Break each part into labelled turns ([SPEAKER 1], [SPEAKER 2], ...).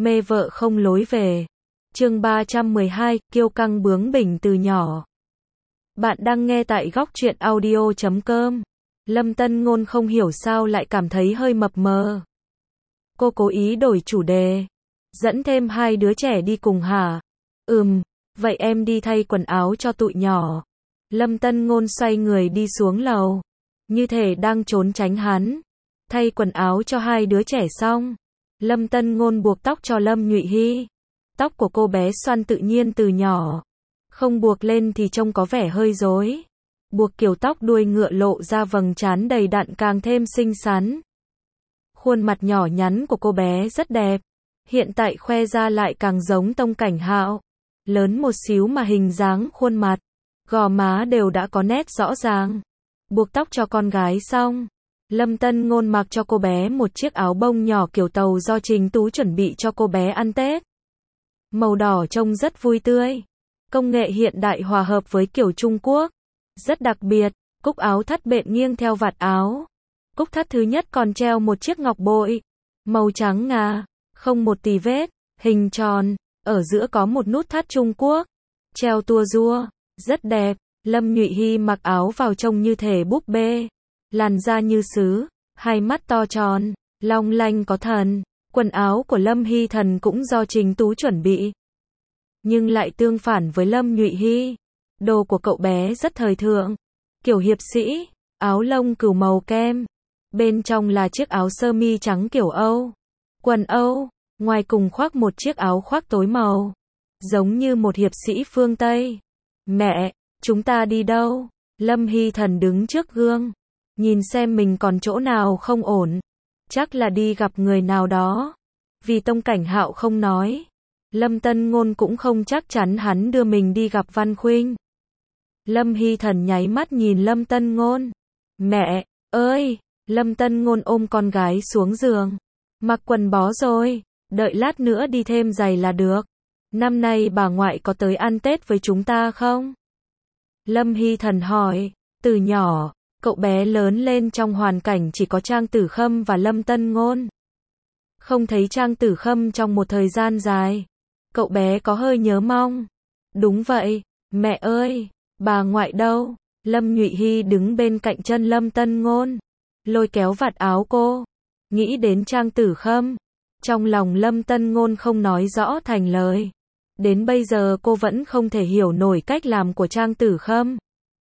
[SPEAKER 1] mê vợ không lối về. Chương 312, kiêu căng bướng bỉnh từ nhỏ. Bạn đang nghe tại góc truyện audio.com. Lâm Tân Ngôn không hiểu sao lại cảm thấy hơi mập mờ. Cô cố ý đổi chủ đề. Dẫn thêm hai đứa trẻ đi cùng hả? Vậy em đi thay quần áo cho tụi nhỏ. Lâm Tân Ngôn xoay người đi xuống lầu. Như thể đang trốn tránh hắn. Thay quần áo cho hai đứa trẻ xong. Lâm Tân Ngôn buộc tóc cho Lâm Nhụy Hy. Tóc của cô bé xoăn tự nhiên từ nhỏ. Không buộc lên thì trông có vẻ hơi rối. Buộc kiểu tóc đuôi ngựa lộ ra vầng trán đầy đặn càng thêm xinh xắn. Khuôn mặt nhỏ nhắn của cô bé rất đẹp. Hiện tại khoe ra lại càng giống Tông Cảnh Hạo. Lớn một xíu mà hình dáng khuôn mặt, gò má đều đã có nét rõ ràng. Buộc tóc cho con gái xong, Lâm Tân Ngôn mặc cho cô bé một chiếc áo bông nhỏ kiểu tàu do Trình Tú chuẩn bị cho cô bé ăn Tết. Màu đỏ trông rất vui tươi. Công nghệ hiện đại hòa hợp với kiểu Trung Quốc. Rất đặc biệt, cúc áo thắt bện nghiêng theo vạt áo. Cúc thắt thứ nhất còn treo một chiếc ngọc bội. Màu trắng ngà, không một tì vết, hình tròn. Ở giữa có một nút thắt Trung Quốc. Treo tua rua, rất đẹp. Lâm Nhụy Hy mặc áo vào trông như thể búp bê. Làn da như sứ, hai mắt to tròn, long lanh có thần. Quần áo của Lâm Hy Thần cũng do Trình Tú chuẩn bị. Nhưng lại tương phản với Lâm Nhụy Hy. Đồ của cậu bé rất thời thượng. Kiểu hiệp sĩ, áo lông cừu màu kem. Bên trong là chiếc áo sơ mi trắng kiểu Âu. Quần Âu, ngoài cùng khoác một chiếc áo khoác tối màu. Giống như một hiệp sĩ phương Tây. Mẹ, chúng ta đi đâu? Lâm Hy Thần đứng trước gương. Nhìn xem mình còn chỗ nào không ổn. Chắc là đi gặp người nào đó. Vì Tông Cảnh Hạo không nói. Lâm Tân Ngôn cũng không chắc chắn hắn đưa mình đi gặp Văn Khuynh. Lâm Hy Thần nháy mắt nhìn Lâm Tân Ngôn. Mẹ ơi! Lâm Tân Ngôn ôm con gái xuống giường. Mặc quần bó rồi. Đợi lát nữa đi thêm giày là được. Năm nay bà ngoại có tới ăn Tết với chúng ta không? Lâm Hy Thần hỏi. Từ nhỏ, cậu bé lớn lên trong hoàn cảnh chỉ có Trang Tử Khâm và Lâm Tân Ngôn. Không thấy Trang Tử Khâm trong một thời gian dài. Cậu bé có hơi nhớ mong. Đúng vậy, mẹ ơi, bà ngoại đâu? Lâm Nhụy Hy đứng bên cạnh chân Lâm Tân Ngôn. Lôi kéo vạt áo cô. Nghĩ đến Trang Tử Khâm. Trong lòng Lâm Tân Ngôn không nói rõ thành lời. Đến bây giờ cô vẫn không thể hiểu nổi cách làm của Trang Tử Khâm.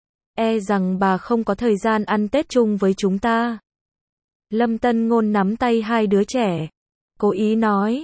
[SPEAKER 1] E rằng bà không có thời gian ăn Tết chung với chúng ta. Lâm Tân Ngôn nắm tay hai đứa trẻ. Cố ý nói,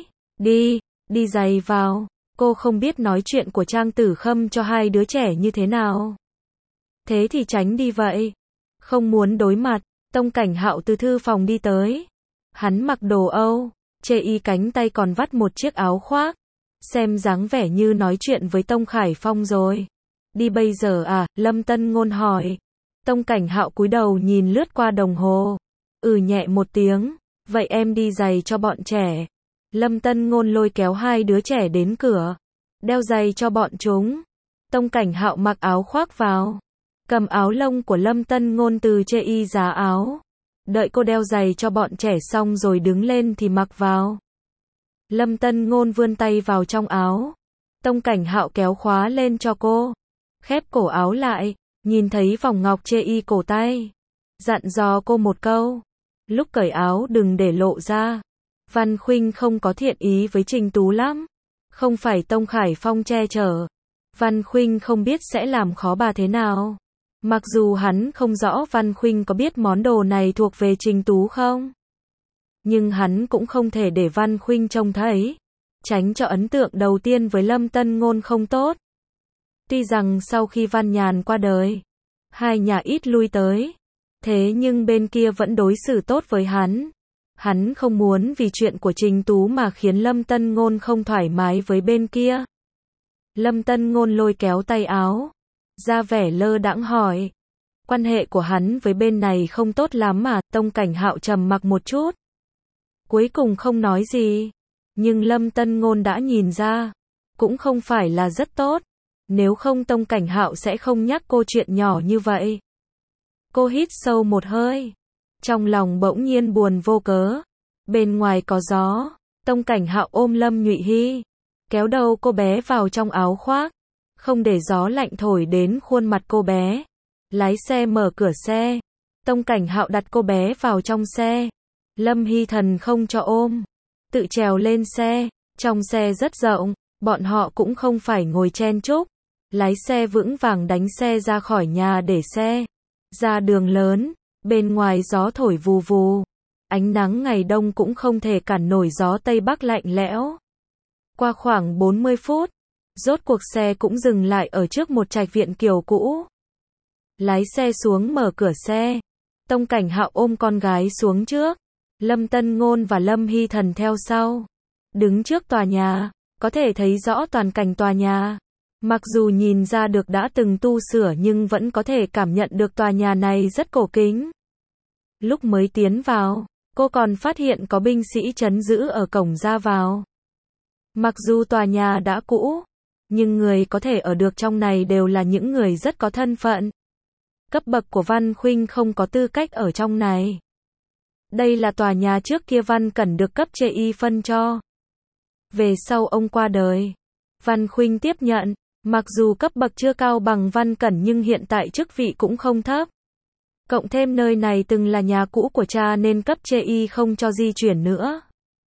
[SPEAKER 1] đi giày vào. Cô không biết nói chuyện của Trang Tử Khâm cho hai đứa trẻ như thế nào. Thế thì tránh đi vậy. Không muốn đối mặt, Tông Cảnh Hạo từ thư phòng đi tới. Hắn mặc đồ Âu, chê y cánh tay còn vắt một chiếc áo khoác. Xem dáng vẻ như nói chuyện với Tông Khải Phong rồi. Đi bây giờ à? Lâm Tân Ngôn hỏi. Tông Cảnh Hạo cúi đầu nhìn lướt qua đồng hồ. Nhẹ một tiếng. Vậy em đi giày cho bọn trẻ. Lâm Tân Ngôn lôi kéo hai đứa trẻ đến cửa. Đeo giày cho bọn chúng. Tông Cảnh Hạo mặc áo khoác vào. Cầm áo lông của Lâm Tân Ngôn từ chê y giá áo. Đợi cô đeo giày cho bọn trẻ xong rồi đứng lên thì mặc vào. Lâm Tân Ngôn vươn tay vào trong áo. Tông Cảnh Hạo kéo khóa lên cho cô. Khép cổ áo lại. Nhìn thấy vòng ngọc chê y cổ tay. Dặn dò cô một câu. Lúc cởi áo đừng để lộ ra. Văn Khuynh không có thiện ý với Trình Tú lắm. Không phải Tông Khải Phong che chở. Văn Khuynh không biết sẽ làm khó bà thế nào. Mặc dù hắn không rõ Văn Khuynh có biết món đồ này thuộc về Trình Tú không. Nhưng hắn cũng không thể để Văn Khuynh trông thấy. Tránh cho ấn tượng đầu tiên với Lâm Tân Ngôn không tốt. Tuy rằng sau khi Văn Nhàn qua đời, hai nhà ít lui tới. Thế nhưng bên kia vẫn đối xử tốt với hắn. Hắn không muốn vì chuyện của Trình Tú mà khiến Lâm Tân Ngôn không thoải mái với bên kia. Lâm Tân Ngôn lôi kéo tay áo. Ra vẻ lơ đãng hỏi. Quan hệ của hắn với bên này không tốt lắm mà. Tông Cảnh Hạo trầm mặc một chút. Cuối cùng không nói gì. Nhưng Lâm Tân Ngôn đã nhìn ra. Cũng không phải là rất tốt. Nếu không Tông Cảnh Hạo sẽ không nhắc cô chuyện nhỏ như vậy. Cô hít sâu một hơi. Trong lòng bỗng nhiên buồn vô cớ. Bên ngoài có gió. Tông Cảnh Hạo ôm Lâm Nhụy Hy, kéo đầu cô bé vào trong áo khoác, không để gió lạnh thổi đến khuôn mặt cô bé. Lái xe mở cửa xe, Tông Cảnh Hạo đặt cô bé vào trong xe. Lâm Hy Thần không cho ôm, tự trèo lên xe. Trong xe rất rộng, bọn họ cũng không phải ngồi chen chúc. Lái xe vững vàng đánh xe ra khỏi nhà để xe. Ra đường lớn, bên ngoài gió thổi vù vù. Ánh nắng ngày đông cũng không thể cản nổi gió Tây Bắc lạnh lẽo. Qua khoảng 40 phút, rốt cuộc xe cũng dừng lại ở trước một trạch viện kiểu cũ. Lái xe xuống mở cửa xe. Tông Cảnh Hạo ôm con gái xuống trước. Lâm Tân Ngôn và Lâm Hy Thần theo sau. Đứng trước tòa nhà, có thể thấy rõ toàn cảnh tòa nhà. Mặc dù nhìn ra được đã từng tu sửa nhưng vẫn có thể cảm nhận được tòa nhà này rất cổ kính. Lúc mới tiến vào, cô còn phát hiện có binh sĩ trấn giữ ở cổng ra vào. Mặc dù tòa nhà đã cũ, nhưng người có thể ở được trong này đều là những người rất có thân phận. Cấp bậc của Văn Khuynh không có tư cách ở trong này. Đây là tòa nhà trước kia Văn Cẩn được cấp chê y phân cho. Về sau ông qua đời, Văn Khuynh tiếp nhận, mặc dù cấp bậc chưa cao bằng Văn Cẩn nhưng hiện tại chức vị cũng không thấp. Cộng thêm nơi này từng là nhà cũ của cha nên cấp chê y không cho di chuyển nữa.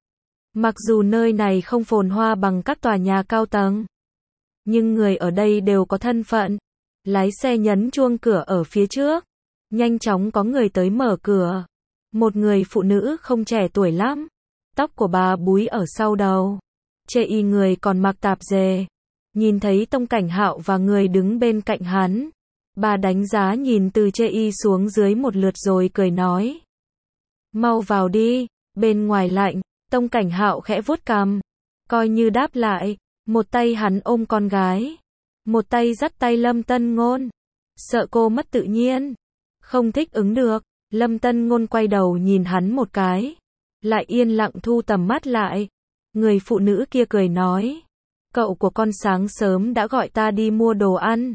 [SPEAKER 1] Mặc dù nơi này không phồn hoa bằng các tòa nhà cao tầng, nhưng người ở đây đều có thân phận. Lái xe nhấn chuông cửa ở phía trước. Nhanh chóng có người tới mở cửa. Một người phụ nữ không trẻ tuổi lắm. Tóc của bà búi ở sau đầu. Chê y người còn mặc tạp dề. Nhìn thấy Tông Cảnh Hạo và người đứng bên cạnh hắn. Bà đánh giá nhìn từ chê y xuống dưới một lượt rồi cười nói. Mau vào đi, bên ngoài lạnh. Tông Cảnh Hạo khẽ vuốt cằm. Coi như đáp lại. Một tay hắn ôm con gái. Một tay dắt tay Lâm Tân Ngôn. Sợ cô mất tự nhiên. Không thích ứng được. Lâm Tân Ngôn quay đầu nhìn hắn một cái. Lại yên lặng thu tầm mắt lại. Người phụ nữ kia cười nói. Cậu của con sáng sớm đã gọi ta đi mua đồ ăn.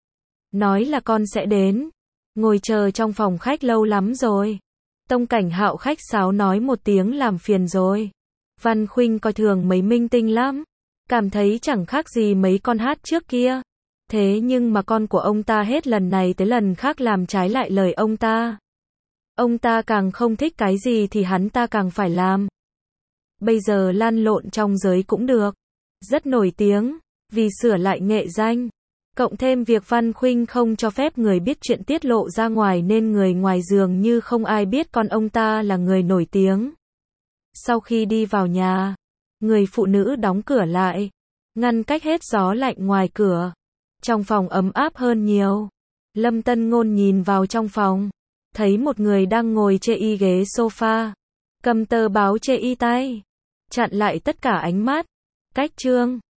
[SPEAKER 1] Nói là con sẽ đến. Ngồi chờ trong phòng khách lâu lắm rồi. Tông Cảnh Hạo khách sáo nói một tiếng làm phiền rồi. Văn Khuynh coi thường mấy minh tinh lắm. Cảm thấy chẳng khác gì mấy con hát trước kia. Thế nhưng mà con của ông ta hết lần này tới lần khác làm trái lại lời ông ta. Ông ta càng không thích cái gì thì hắn ta càng phải làm. Bây giờ lan lộn trong giới cũng được. Rất nổi tiếng, vì sửa lại nghệ danh. Cộng thêm việc Văn Khuynh không cho phép người biết chuyện tiết lộ ra ngoài nên người ngoài dường như không ai biết con ông ta là người nổi tiếng. Sau khi đi vào nhà, người phụ nữ đóng cửa lại, ngăn cách hết gió lạnh ngoài cửa. Trong phòng ấm áp hơn nhiều. Lâm Tân Ngôn nhìn vào trong phòng, thấy một người đang ngồi chê y ghế sofa, cầm tờ báo chê y tay, chặn lại tất cả ánh mắt. Cách chương